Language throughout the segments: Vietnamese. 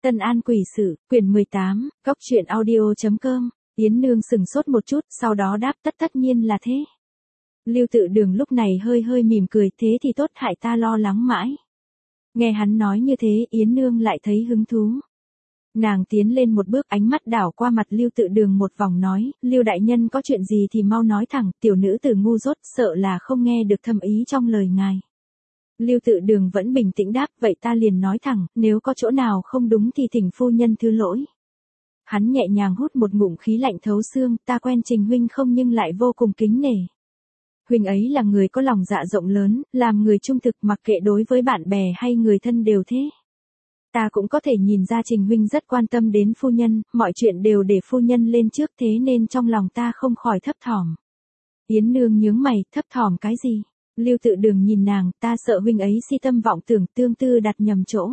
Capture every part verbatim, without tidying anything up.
Tân An Quỷ Sự, quyển mười tám, góc truyện audio chấm com. Yến Nương sừng sốt một chút, sau đó đáp tất tất nhiên là thế. Lưu Tự Đường lúc này hơi hơi mỉm cười, thế thì tốt, hại ta lo lắng mãi. Nghe hắn nói như thế, Yến Nương lại thấy hứng thú. Nàng tiến lên một bước, ánh mắt đảo qua mặt Lưu Tự Đường một vòng nói, Lưu đại nhân có chuyện gì thì mau nói thẳng, tiểu nữ tử ngu dốt, sợ là không nghe được thâm ý trong lời ngài. Lưu Tự Đường vẫn bình tĩnh đáp, vậy ta liền nói thẳng, nếu có chỗ nào không đúng thì thỉnh phu nhân thứ lỗi. Hắn nhẹ nhàng hút một ngụm khí lạnh thấu xương, ta quen Trình huynh không nhưng lại vô cùng kính nể. Huynh ấy là người có lòng dạ rộng lớn, làm người trung thực mặc kệ đối với bạn bè hay người thân đều thế. Ta cũng có thể nhìn ra Trình huynh rất quan tâm đến phu nhân, mọi chuyện đều để phu nhân lên trước, thế nên trong lòng ta không khỏi thấp thỏm. Yến Nương nhướng mày, thấp thỏm cái gì? Lưu Tự Đường nhìn nàng, ta sợ huynh ấy si tâm vọng tưởng, tương tư đặt nhầm chỗ.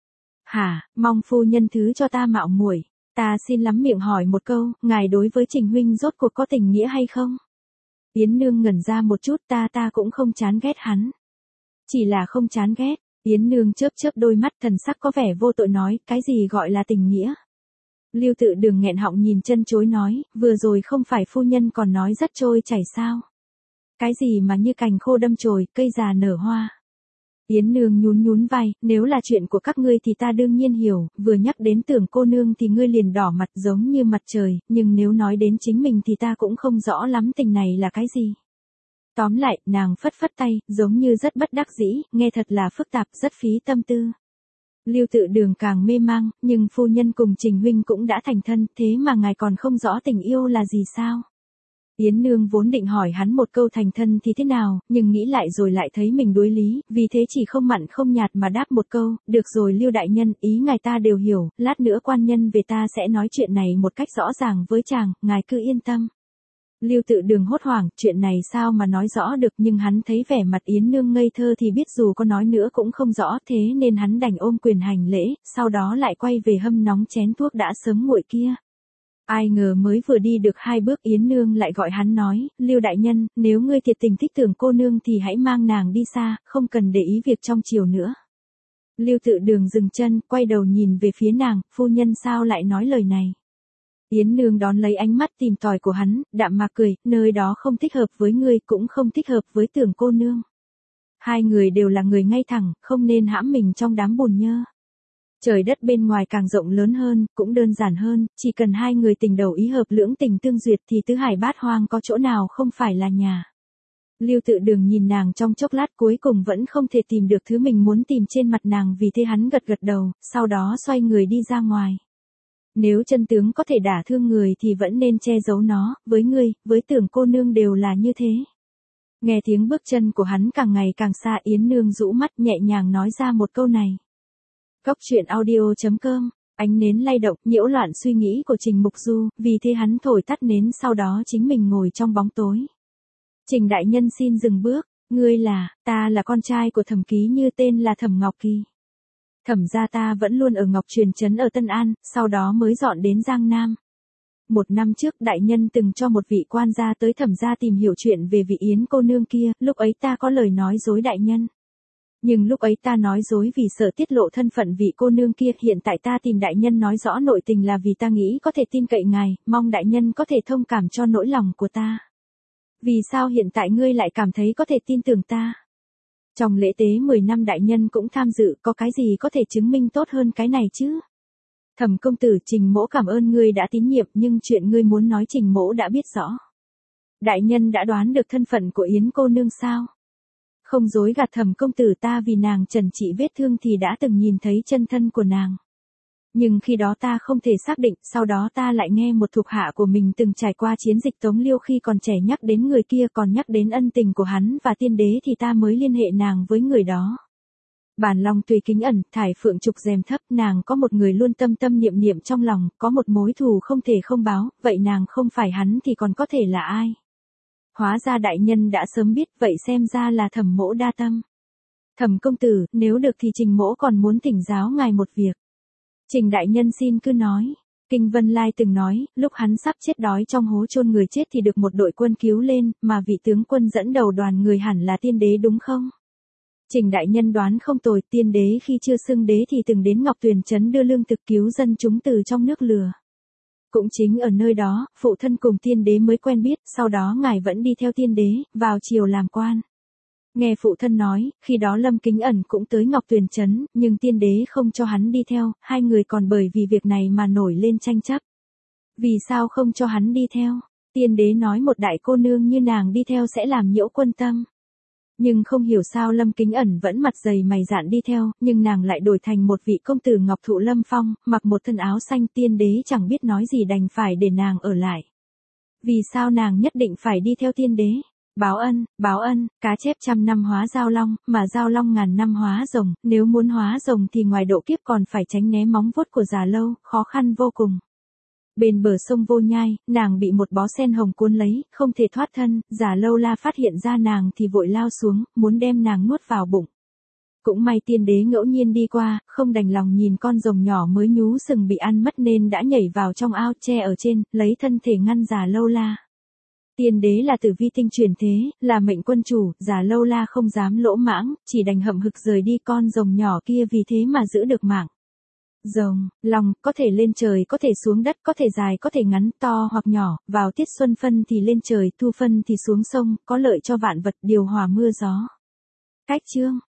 Hả, mong phu nhân thứ cho ta mạo muội. Ta xin lắm miệng hỏi một câu, ngài đối với Trình huynh rốt cuộc có tình nghĩa hay không? Yến Nương ngẩn ra một chút, ta ta cũng không chán ghét hắn. Chỉ là không chán ghét. Yến Nương chớp chớp đôi mắt, thần sắc có vẻ vô tội nói, cái gì gọi là tình nghĩa? Lưu Tự Đường nghẹn họng nhìn chân chối nói, vừa rồi không phải phu nhân còn nói rất trôi chảy sao? Cái gì mà như cành khô đâm chồi, cây già nở hoa. Yến Nương nhún nhún vai, nếu là chuyện của các ngươi thì ta đương nhiên hiểu, vừa nhắc đến Tưởng cô nương thì ngươi liền đỏ mặt giống như mặt trời, nhưng nếu nói đến chính mình thì ta cũng không rõ lắm tình này là cái gì. Tóm lại, nàng phất phất tay, giống như rất bất đắc dĩ, nghe thật là phức tạp, rất phí tâm tư. Lưu Tự Đường càng mê mang, nhưng phu nhân cùng Trình huynh cũng đã thành thân, thế mà ngài còn không rõ tình yêu là gì sao? Yến Nương vốn định hỏi hắn một câu thành thân thì thế nào, nhưng nghĩ lại rồi lại thấy mình đối lý, vì thế chỉ không mặn không nhạt mà đáp một câu, được rồi Lưu đại nhân, ý ngài ta đều hiểu, lát nữa quan nhân về ta sẽ nói chuyện này một cách rõ ràng với chàng, ngài cứ yên tâm. Lưu Tự Đường hốt hoảng, chuyện này sao mà nói rõ được, nhưng hắn thấy vẻ mặt Yến Nương ngây thơ thì biết dù có nói nữa cũng không rõ, thế nên hắn đành ôm quyền hành lễ, sau đó lại quay về hâm nóng chén thuốc đã sớm nguội kia. Ai ngờ mới vừa đi được hai bước Yến Nương lại gọi hắn nói, Lưu đại nhân, nếu ngươi thiệt tình thích Tưởng cô nương thì hãy mang nàng đi xa, không cần để ý việc trong chiều nữa. Lưu Tự Đường dừng chân, quay đầu nhìn về phía nàng, phu nhân sao lại nói lời này. Yến Nương đón lấy ánh mắt tìm tòi của hắn, đạm mạc cười, nơi đó không thích hợp với ngươi, cũng không thích hợp với Tưởng cô nương. Hai người đều là người ngay thẳng, không nên hãm mình trong đám bùn nhơ. Trời đất bên ngoài càng rộng lớn hơn, cũng đơn giản hơn, chỉ cần hai người tình đầu ý hợp lưỡng tình tương duyệt thì tứ hải bát hoang có chỗ nào không phải là nhà. Lưu Tự Đường nhìn nàng trong chốc lát cuối cùng vẫn không thể tìm được thứ mình muốn tìm trên mặt nàng, vì thế hắn gật gật đầu, sau đó xoay người đi ra ngoài. Nếu chân tướng có thể đả thương người thì vẫn nên che giấu nó, với ngươi, với Tưởng cô nương đều là như thế. Nghe tiếng bước chân của hắn càng ngày càng xa, Yến Nương rũ mắt nhẹ nhàng nói ra một câu này. Góc truyện audio chấm com, ánh nến lay động, nhiễu loạn suy nghĩ của Trình Mục Du, vì thế hắn thổi tắt nến, sau đó chính mình ngồi trong bóng tối. Trình đại nhân xin dừng bước, ngươi là, ta là con trai của Thẩm Ký Như, tên là Thẩm Ngọc Kỳ. Thẩm gia ta vẫn luôn ở Ngọc Truyền trấn ở Tân An, sau đó mới dọn đến Giang Nam. Một năm trước đại nhân từng cho một vị quan gia tới Thẩm gia tìm hiểu chuyện về vị Yến cô nương kia, lúc ấy ta có lời nói dối đại nhân. Nhưng lúc ấy ta nói dối vì sợ tiết lộ thân phận vị cô nương kia, hiện tại ta tìm đại nhân nói rõ nội tình là vì ta nghĩ có thể tin cậy ngài, mong đại nhân có thể thông cảm cho nỗi lòng của ta. Vì sao hiện tại ngươi lại cảm thấy có thể tin tưởng ta? Trong lễ tế mười năm đại nhân cũng tham dự, có cái gì có thể chứng minh tốt hơn cái này chứ? Thẩm công tử, Trình mỗ cảm ơn ngươi đã tín nhiệm, nhưng chuyện ngươi muốn nói Trình mỗ đã biết rõ. Đại nhân đã đoán được thân phận của Yến cô nương sao? Không dối gạt Thẩm công tử, ta vì nàng trần trị vết thương thì đã từng nhìn thấy chân thân của nàng. Nhưng khi đó ta không thể xác định, sau đó ta lại nghe một thuộc hạ của mình từng trải qua chiến dịch Tống Liêu khi còn trẻ nhắc đến người kia, còn nhắc đến ân tình của hắn và tiên đế thì ta mới liên hệ nàng với người đó. Bản lòng tùy kính ẩn, thải phượng trục rèm thấp, nàng có một người luôn tâm tâm niệm niệm trong lòng, có một mối thù không thể không báo, vậy nàng không phải hắn thì còn có thể là ai? Hóa ra đại nhân đã sớm biết, vậy xem ra là Thẩm mỗ đa tâm. Thẩm công tử, nếu được thì Trình mỗ còn muốn thỉnh giáo ngài một việc. Trình đại nhân xin cứ nói. Kinh Vân Lai từng nói, lúc hắn sắp chết đói trong hố chôn người chết thì được một đội quân cứu lên, mà vị tướng quân dẫn đầu đoàn người hẳn là tiên đế đúng không? Trình đại nhân đoán không tồi, tiên đế khi chưa xưng đế thì từng đến Ngọc Tuyền Trấn đưa lương thực cứu dân chúng từ trong nước lừa. Cũng chính ở nơi đó, phụ thân cùng tiên đế mới quen biết, sau đó ngài vẫn đi theo tiên đế, vào triều làm quan. Nghe phụ thân nói, khi đó Lâm Kính Ẩn cũng tới Ngọc Tuyền Trấn, nhưng tiên đế không cho hắn đi theo, hai người còn bởi vì việc này mà nổi lên tranh chấp. Vì sao không cho hắn đi theo? Tiên đế nói một đại cô nương như nàng đi theo sẽ làm nhiễu quân tâm. Nhưng không hiểu sao Lâm Kính Ẩn vẫn mặt dày mày dạn đi theo, nhưng nàng lại đổi thành một vị công tử ngọc thụ lâm phong, mặc một thân áo xanh, tiên đế chẳng biết nói gì đành phải để nàng ở lại. Vì sao nàng nhất định phải đi theo tiên đế? Báo ân, báo ân, cá chép trăm năm hóa giao long, mà giao long ngàn năm hóa rồng, nếu muốn hóa rồng thì ngoài độ kiếp còn phải tránh né móng vuốt của già lâu, khó khăn vô cùng. Bên bờ sông Vô Nhai, nàng bị một bó sen hồng cuốn lấy, không thể thoát thân, Già Lâu La phát hiện ra nàng thì vội lao xuống, muốn đem nàng nuốt vào bụng. Cũng may tiên đế ngẫu nhiên đi qua, không đành lòng nhìn con rồng nhỏ mới nhú sừng bị ăn mất nên đã nhảy vào trong ao tre ở trên, lấy thân thể ngăn Già Lâu La. Tiên đế là tử vi tinh truyền thế, là mệnh quân chủ, Già Lâu La không dám lỗ mãng, chỉ đành hậm hực rời đi, con rồng nhỏ kia vì thế mà giữ được mạng. Rồng, long, có thể lên trời có thể xuống đất, có thể dài có thể ngắn, to hoặc nhỏ, vào tiết xuân phân thì lên trời, thu phân thì xuống sông, có lợi cho vạn vật, điều hòa mưa gió. Cách chương